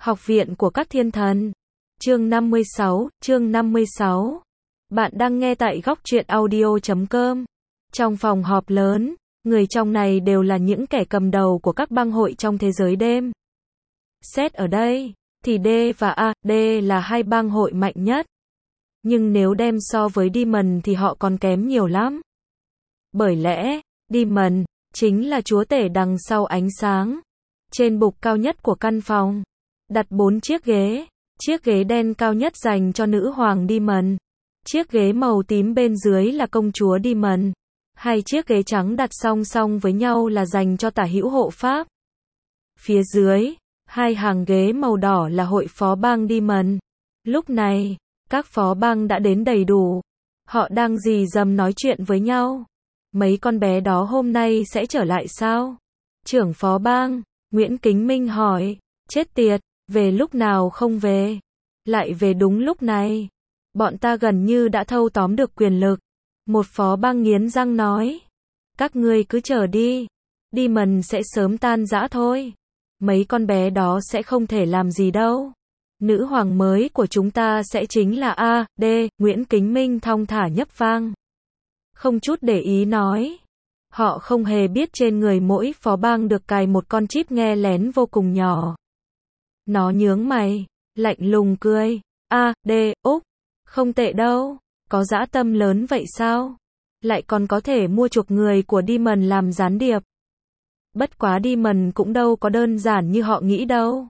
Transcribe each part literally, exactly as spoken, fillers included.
Học viện của các thiên thần. Chương năm mươi sáu, chương năm mươi sáu. Bạn đang nghe tại góc truyện audio chấm com. Trong phòng họp lớn, người trong này đều là những kẻ cầm đầu của các bang hội trong thế giới đêm. Xét ở đây, thì D và A, D là hai bang hội mạnh nhất. Nhưng nếu đem so với Demon thì họ còn kém nhiều lắm. Bởi lẽ, Demon chính là chúa tể đằng sau ánh sáng. Trên bục cao nhất của căn phòng, đặt bốn chiếc ghế. Chiếc ghế đen cao nhất dành cho nữ hoàng Demon. Chiếc ghế màu tím bên dưới là công chúa Demon. Hai chiếc ghế trắng đặt song song với nhau là dành cho tả hữu hộ pháp. Phía dưới, hai hàng ghế màu đỏ là hội phó bang Demon. Lúc này, các phó bang đã đến đầy đủ. Họ đang rì rầm nói chuyện với nhau. Mấy con bé đó hôm nay sẽ trở lại sao? Trưởng phó bang, Nguyễn Kính Minh hỏi. Chết tiệt, về lúc nào không về? Lại về đúng lúc này. Bọn ta gần như đã thâu tóm được quyền lực. Một phó bang nghiến răng nói. Các ngươi cứ chờ đi. Demon sẽ sớm tan rã thôi. Mấy con bé đó sẽ không thể làm gì đâu. Nữ hoàng mới của chúng ta sẽ chính là A, D, Nguyễn Kính Minh thong thả nhấp vang. Không chút để ý nói. Họ không hề biết trên người mỗi phó bang được cài một con chip nghe lén vô cùng nhỏ. Nó nhướng mày, lạnh lùng cười. A, D, Úc. Không tệ đâu. Có dã tâm lớn vậy sao? Lại còn có thể mua chuộc người của Demon làm gián điệp. Bất quá Demon cũng đâu có đơn giản như họ nghĩ đâu.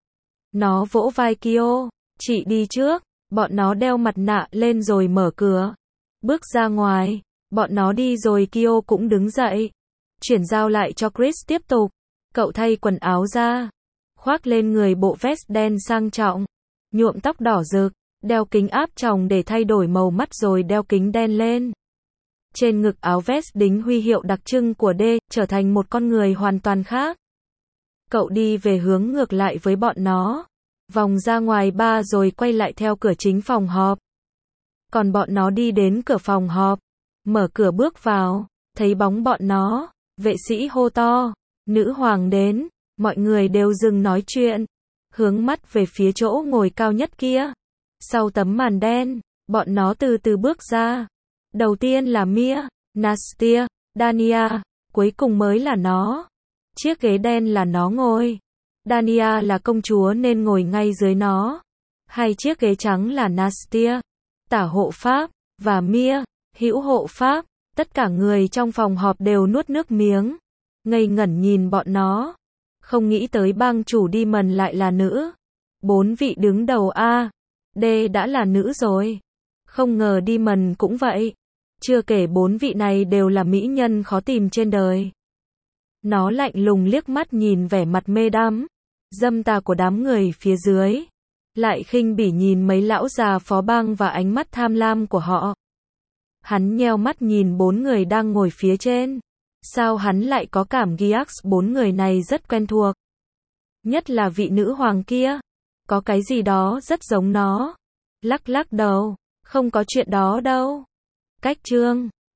Nó vỗ vai Kyo. Chị đi trước. Bọn nó đeo mặt nạ lên rồi mở cửa. Bước ra ngoài. Bọn nó đi rồi Kyo cũng đứng dậy. Chuyển giao lại cho Chris tiếp tục. Cậu thay quần áo ra. Khoác lên người bộ vest đen sang trọng. Nhuộm tóc đỏ rực. Đeo kính áp tròng để thay đổi màu mắt rồi đeo kính đen lên. Trên ngực áo vest đính huy hiệu đặc trưng của D, trở thành một con người hoàn toàn khác. Cậu đi về hướng ngược lại với bọn nó. Vòng ra ngoài ba rồi quay lại theo cửa chính phòng họp. Còn bọn nó đi đến cửa phòng họp. Mở cửa bước vào. Thấy bóng bọn nó. Vệ sĩ hô to. Nữ hoàng đến. Mọi người đều dừng nói chuyện. Hướng mắt về phía chỗ ngồi cao nhất kia. Sau tấm màn đen, bọn nó từ từ bước ra. Đầu tiên là Mia, Nastia, Dania, cuối cùng mới là nó. Chiếc ghế đen là nó ngồi. Dania là công chúa nên ngồi ngay dưới nó. Hai chiếc ghế trắng là Nastia, tả hộ pháp, và Mia, hữu hộ pháp. Tất cả người trong phòng họp đều nuốt nước miếng. Ngây ngẩn nhìn bọn nó. Không nghĩ tới bang chủ Demon lại là nữ. Bốn vị đứng đầu A, D đã là nữ rồi. Không ngờ Demon cũng vậy. Chưa kể bốn vị này đều là mỹ nhân khó tìm trên đời. Nó lạnh lùng liếc mắt nhìn vẻ mặt mê đắm, dâm tà của đám người phía dưới. Lại khinh bỉ nhìn mấy lão già phó bang và ánh mắt tham lam của họ. Hắn nheo mắt nhìn bốn người đang ngồi phía trên. Sao hắn lại có cảm giác bốn người này rất quen thuộc. Nhất là vị nữ hoàng kia. Có cái gì đó rất giống nó. Lắc lắc đầu. Không có chuyện đó đâu. Cách chương.